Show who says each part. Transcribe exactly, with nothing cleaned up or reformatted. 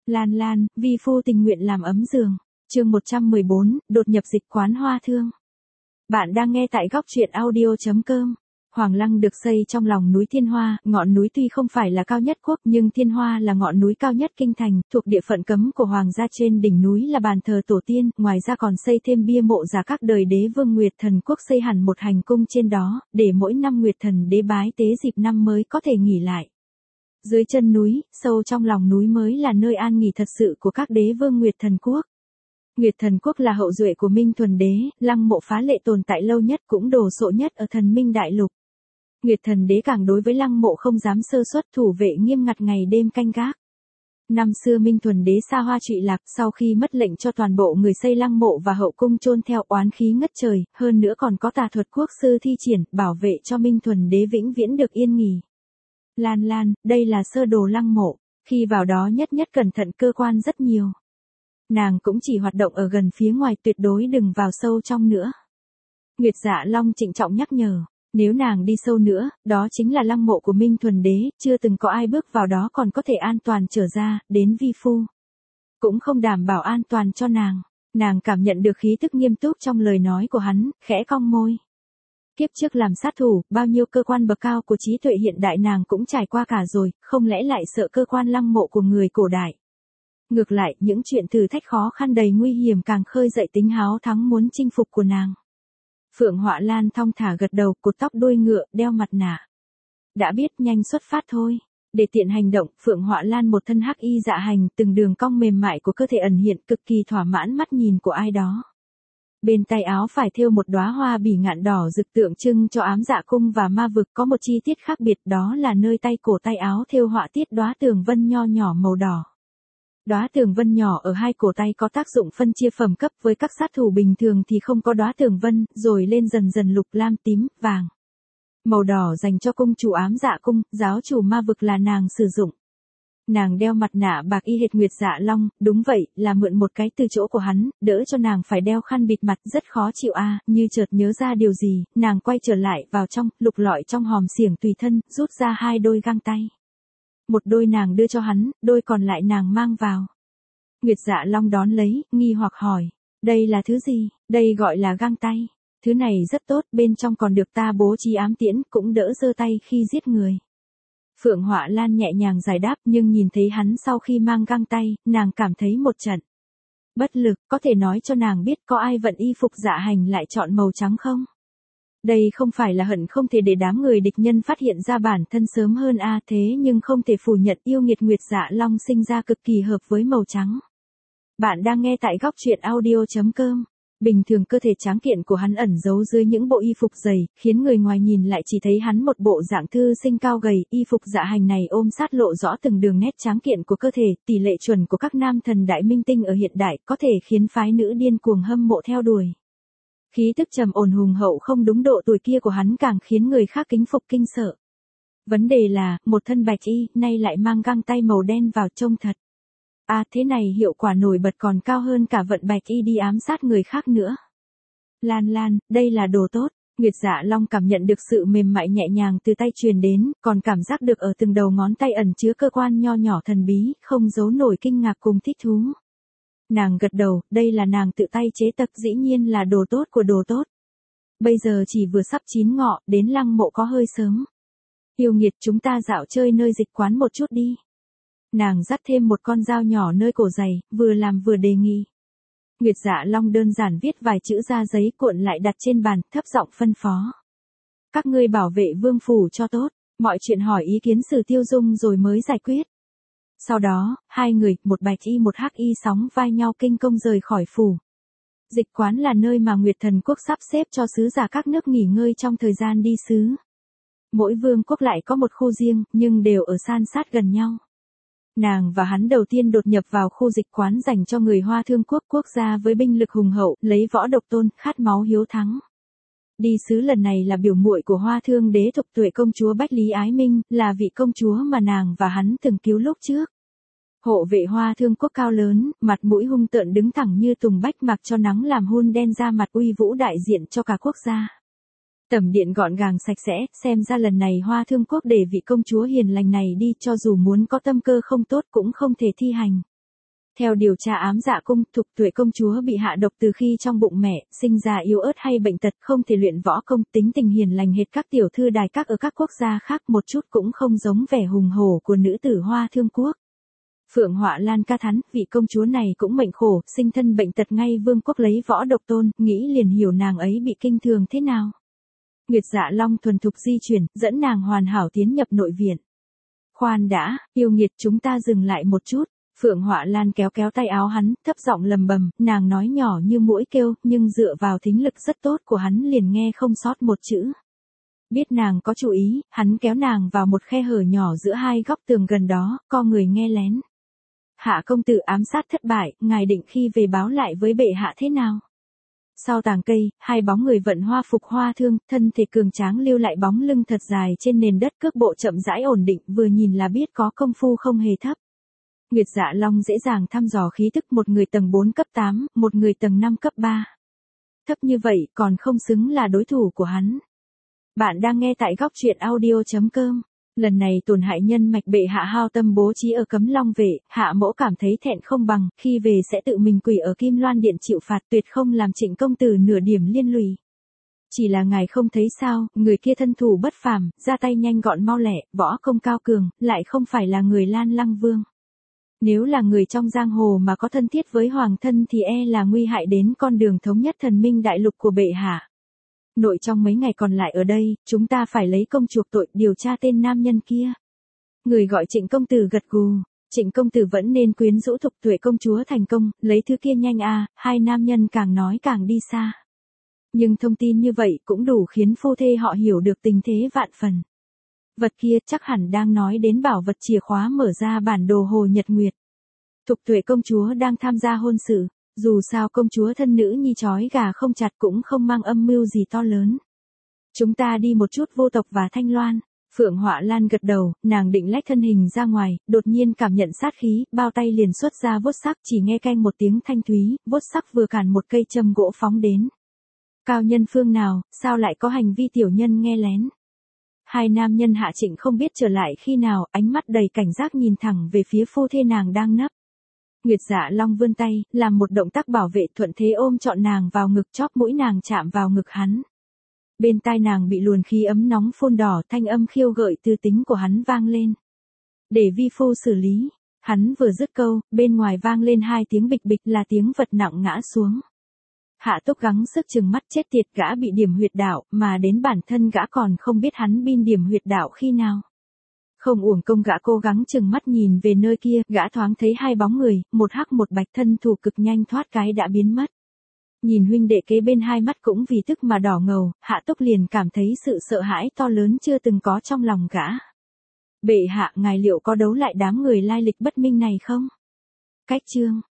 Speaker 1: Lan Lan, vi phu tình nguyện làm ấm giường. Chương một trăm mười bốn, đột nhập dịch quán hoa thương. Bạn đang nghe tại góc truyện audio chấm com. Hoàng Lăng được xây trong lòng núi Thiên Hoa, ngọn núi tuy không phải là cao nhất quốc nhưng Thiên Hoa là ngọn núi cao nhất kinh thành, thuộc địa phận cấm của hoàng gia. Trên đỉnh núi là bàn thờ tổ tiên, ngoài ra còn xây thêm bia mộ giả các đời đế vương Nguyệt Thần Quốc, xây hẳn một hành cung trên đó, để mỗi năm Nguyệt Thần đế bái tế dịp năm mới có thể nghỉ lại. Dưới chân núi, sâu trong lòng núi mới là nơi an nghỉ thật sự của các đế vương Nguyệt Thần Quốc. Nguyệt Thần Quốc là hậu duệ của Minh Thuần Đế, lăng mộ phá lệ tồn tại lâu nhất cũng đồ sộ nhất ở Thần Minh Đại Lục. Nguyệt Thần Đế càng đối với lăng mộ không dám sơ suất, thủ vệ nghiêm ngặt ngày đêm canh gác. Năm xưa Minh Thuần Đế xa hoa trụy lạc, sau khi mất lệnh cho toàn bộ người xây lăng mộ và hậu cung chôn theo, oán khí ngất trời, hơn nữa còn có tà thuật quốc sư thi triển, bảo vệ cho Minh Thuần Đế vĩnh viễn được yên nghỉ. Lan Lan, đây là sơ đồ lăng mộ, khi vào đó nhất nhất cẩn thận, cơ quan rất nhiều. Nàng cũng chỉ hoạt động ở gần phía ngoài, tuyệt đối đừng vào sâu trong nữa. Nguyệt Dạ Long trịnh trọng nhắc nhở, nếu nàng đi sâu nữa, đó chính là lăng mộ của Minh Thuần Đế, chưa từng có ai bước vào đó còn có thể an toàn trở ra, đến vi phu cũng không đảm bảo an toàn cho nàng. Nàng cảm nhận được khí tức nghiêm túc trong lời nói của hắn, khẽ cong môi. Kiếp trước làm sát thủ, bao nhiêu cơ quan bậc cao của trí tuệ hiện đại nàng cũng trải qua cả rồi, không lẽ lại sợ cơ quan lăng mộ của người cổ đại. Ngược lại, những chuyện thử thách khó khăn đầy nguy hiểm càng khơi dậy tính háo thắng muốn chinh phục của nàng. Phượng Họa Lan thong thả gật đầu, cột tóc đuôi ngựa, đeo mặt nạ. Đã biết, nhanh xuất phát thôi. Để tiện hành động, Phượng Họa Lan một thân hắc y dạ hành, từng đường cong mềm mại của cơ thể ẩn hiện, cực kỳ thỏa mãn mắt nhìn của ai đó. Bên tay áo phải thêu một đóa hoa bỉ ngạn đỏ rực, tượng trưng cho ám dạ cung và ma vực. Có một chi tiết khác biệt, đó là nơi tay cổ tay áo thêu họa tiết đóa tường vân nho nhỏ màu đỏ. Đóa tường vân nhỏ ở hai cổ tay có tác dụng phân chia phẩm cấp, với các sát thủ bình thường thì không có đóa tường vân, rồi lên dần dần lục, lam, tím, vàng. Màu đỏ dành cho cung chủ ám dạ cung, giáo chủ ma vực là nàng sử dụng. Nàng đeo mặt nạ bạc y hệt Nguyệt Dạ Long, đúng vậy, là mượn một cái từ chỗ của hắn, đỡ cho nàng phải đeo khăn bịt mặt, rất khó chịu a. À, như chợt nhớ ra điều gì, nàng quay trở lại vào trong, lục lọi trong hòm xiềng tùy thân, rút ra hai đôi găng tay. Một đôi nàng đưa cho hắn, đôi còn lại nàng mang vào. Nguyệt Dạ Long đón lấy, nghi hoặc hỏi, đây là thứ gì? Đây gọi là găng tay. Thứ này rất tốt, bên trong còn được ta bố trí ám tiễn, cũng đỡ giơ tay khi giết người. Phượng Họa Lan nhẹ nhàng giải đáp, nhưng nhìn thấy hắn sau khi mang găng tay, nàng cảm thấy một trận bất lực. Có thể nói cho nàng biết có ai vận y phục dạ hành lại chọn màu trắng không? Đây không phải là hận không thể để đám người địch nhân phát hiện ra bản thân sớm hơn a à, thế nhưng không thể phủ nhận yêu nghiệt Nguyệt Dạ Long sinh ra cực kỳ hợp với màu trắng. Bạn đang nghe tại góc truyện audio chấm com. Bình thường cơ thể tráng kiện của hắn ẩn giấu dưới những bộ y phục dày, khiến người ngoài nhìn lại chỉ thấy hắn một bộ dạng thư sinh cao gầy. Y phục dạ hành này ôm sát lộ rõ từng đường nét tráng kiện của cơ thể, tỷ lệ chuẩn của các nam thần đại minh tinh ở hiện đại, có thể khiến phái nữ điên cuồng hâm mộ theo đuổi. Khí tức trầm ổn hùng hậu không đúng độ tuổi kia của hắn càng khiến người khác kính phục kinh sợ. Vấn đề là, một thân bạch y, nay lại mang găng tay màu đen vào trông thật. À, thế này hiệu quả nổi bật còn cao hơn cả vận bạch y đi ám sát người khác nữa. Lan Lan, đây là đồ tốt. Nguyệt Dạ Long cảm nhận được sự mềm mại nhẹ nhàng từ tay truyền đến, còn cảm giác được ở từng đầu ngón tay ẩn chứa cơ quan nho nhỏ thần bí, không giấu nổi kinh ngạc cùng thích thú. Nàng gật đầu, đây là nàng tự tay chế tập, dĩ nhiên là đồ tốt của đồ tốt. Bây giờ chỉ vừa sắp chín ngọ, đến lăng mộ có hơi sớm. Yêu nghiệt, chúng ta dạo chơi nơi dịch quán một chút đi. Nàng dắt thêm một con dao nhỏ nơi cổ giày, vừa làm vừa đề nghị. Nguyệt Dạ Long đơn giản viết vài chữ ra giấy cuộn lại đặt trên bàn, thấp giọng phân phó. Các ngươi bảo vệ vương phủ cho tốt, mọi chuyện hỏi ý kiến Sử Tiêu Dung rồi mới giải quyết. Sau đó, hai người, một bạch y một hắc y sóng vai nhau kinh công rời khỏi phủ. Dịch quán là nơi mà Nguyệt Thần Quốc sắp xếp cho sứ giả các nước nghỉ ngơi trong thời gian đi sứ. Mỗi vương quốc lại có một khu riêng, nhưng đều ở san sát gần nhau. Nàng và hắn đầu tiên đột nhập vào khu dịch quán dành cho người Hoa Thương Quốc, quốc gia với binh lực hùng hậu, lấy võ độc tôn, khát máu hiếu thắng. Đi sứ lần này là biểu muội của Hoa Thương Đế Thục Tuệ công chúa Bách Lý Ái Minh, là vị công chúa mà nàng và hắn từng cứu lúc trước. Hộ vệ Hoa Thương Quốc cao lớn, mặt mũi hung tợn đứng thẳng như tùng bách, mặc cho nắng làm hun đen da mặt, uy vũ đại diện cho cả quốc gia. Tẩm điện gọn gàng sạch sẽ, xem ra lần này Hoa Thương Quốc để vị công chúa hiền lành này đi, cho dù muốn có tâm cơ không tốt cũng không thể thi hành. Theo điều tra ám dạ cung, Thục Tuệ công chúa bị hạ độc từ khi trong bụng mẹ, sinh ra yếu ớt hay bệnh tật, không thể luyện võ công, tính tình hiền lành hệt các tiểu thư đài các ở các quốc gia khác, một chút cũng không giống vẻ hùng hổ của nữ tử Hoa Thương quốc. Phượng Họa Lan ca thán, vị công chúa này cũng mệnh khổ, sinh thân bệnh tật ngay vương quốc lấy võ độc tôn, nghĩ liền hiểu nàng ấy bị kinh thường thế nào. Nguyệt Dạ Long thuần thục di chuyển, dẫn nàng hoàn hảo tiến nhập nội viện. Khoan đã, yêu nghiệt, chúng ta dừng lại một chút. Phượng Họa Lan kéo kéo tay áo hắn, thấp giọng lầm bầm, nàng nói nhỏ như muỗi kêu, nhưng dựa vào thính lực rất tốt của hắn liền nghe không sót một chữ. Biết nàng có chú ý, hắn kéo nàng vào một khe hở nhỏ giữa hai góc tường gần đó, co người nghe lén. Hạ công tử ám sát thất bại, ngài định khi về báo lại với bệ hạ thế nào? Sau tàng cây, hai bóng người vận hoa phục Hoa Thương, thân thể cường tráng lưu lại bóng lưng thật dài trên nền đất, cước bộ chậm rãi ổn định, vừa nhìn là biết có công phu không hề thấp. Nguyệt Dạ Long dễ dàng thăm dò khí tức, một người tầng bốn cấp tám, một người tầng năm cấp ba. Thấp như vậy còn không xứng là đối thủ của hắn. Bạn đang nghe tại góc truyện audio chấm com. Lần này tổn hại nhân mạch bệ hạ hao tâm bố trí ở Cấm Long Vệ, hạ mẫu cảm thấy thẹn không bằng, khi về sẽ tự mình quỳ ở Kim Loan Điện chịu phạt, tuyệt không làm Trịnh công tử nửa điểm liên lụy. Chỉ là ngài không thấy sao, người kia thân thủ bất phàm, ra tay nhanh gọn mau lẹ, võ công cao cường, lại không phải là người Lan Lăng Vương. Nếu là người trong giang hồ mà có thân thiết với hoàng thân thì e là nguy hại đến con đường thống nhất thần minh đại lục của bệ hạ. Nội trong mấy ngày còn lại ở đây, chúng ta phải lấy công chuộc tội, điều tra tên nam nhân kia. Người gọi Trịnh công tử gật gù, Trịnh công tử vẫn nên quyến rũ Thục Tuệ công chúa thành công, lấy thứ kia nhanh à, hai nam nhân càng nói càng đi xa. Nhưng thông tin như vậy cũng đủ khiến phu thê họ hiểu được tình thế vạn phần. Vật kia chắc hẳn đang nói đến bảo vật chìa khóa mở ra bản đồ Hồ Nhật Nguyệt. Thục Tuệ công chúa đang tham gia hôn sự, dù sao công chúa thân nữ nhi trói gà không chặt cũng không mang âm mưu gì to lớn. Chúng ta đi một chút Vô Tộc và Thanh Loan. Phượng Họa Lan gật đầu, nàng định lách thân hình ra ngoài, đột nhiên cảm nhận sát khí, bao tay liền xuất ra vuốt sắc, chỉ nghe canh một tiếng thanh thúy, vuốt sắc vừa cản một cây châm gỗ phóng đến. Cao nhân phương nào, sao lại có hành vi tiểu nhân nghe lén? Hai nam nhân Hạ Trịnh không biết trở lại khi nào, ánh mắt đầy cảnh giác nhìn thẳng về phía phu thê nàng đang nấp. Nguyệt Dạ Long vươn tay, làm một động tác bảo vệ, thuận thế ôm trọn nàng vào ngực, chóp mũi nàng chạm vào ngực hắn. Bên tai nàng bị luồn khí ấm nóng phun đỏ, thanh âm khiêu gợi tư tính của hắn vang lên. Để vi phu xử lý. Hắn vừa dứt câu, bên ngoài vang lên hai tiếng bịch bịch, là tiếng vật nặng ngã xuống. Hạ Túc gắng sức chừng mắt, chết tiệt, gã bị điểm huyệt đạo, mà đến bản thân gã còn không biết hắn bin điểm huyệt đạo khi nào. Không uổng công gã cố gắng chừng mắt nhìn về nơi kia, gã thoáng thấy hai bóng người, một hắc một bạch, thân thủ cực nhanh thoát cái đã biến mất. Nhìn huynh đệ kế bên, hai mắt cũng vì tức mà đỏ ngầu, Hạ Túc liền cảm thấy sự sợ hãi to lớn chưa từng có trong lòng gã. Bệ hạ, ngài liệu có đấu lại đám người lai lịch bất minh này không? Cách chương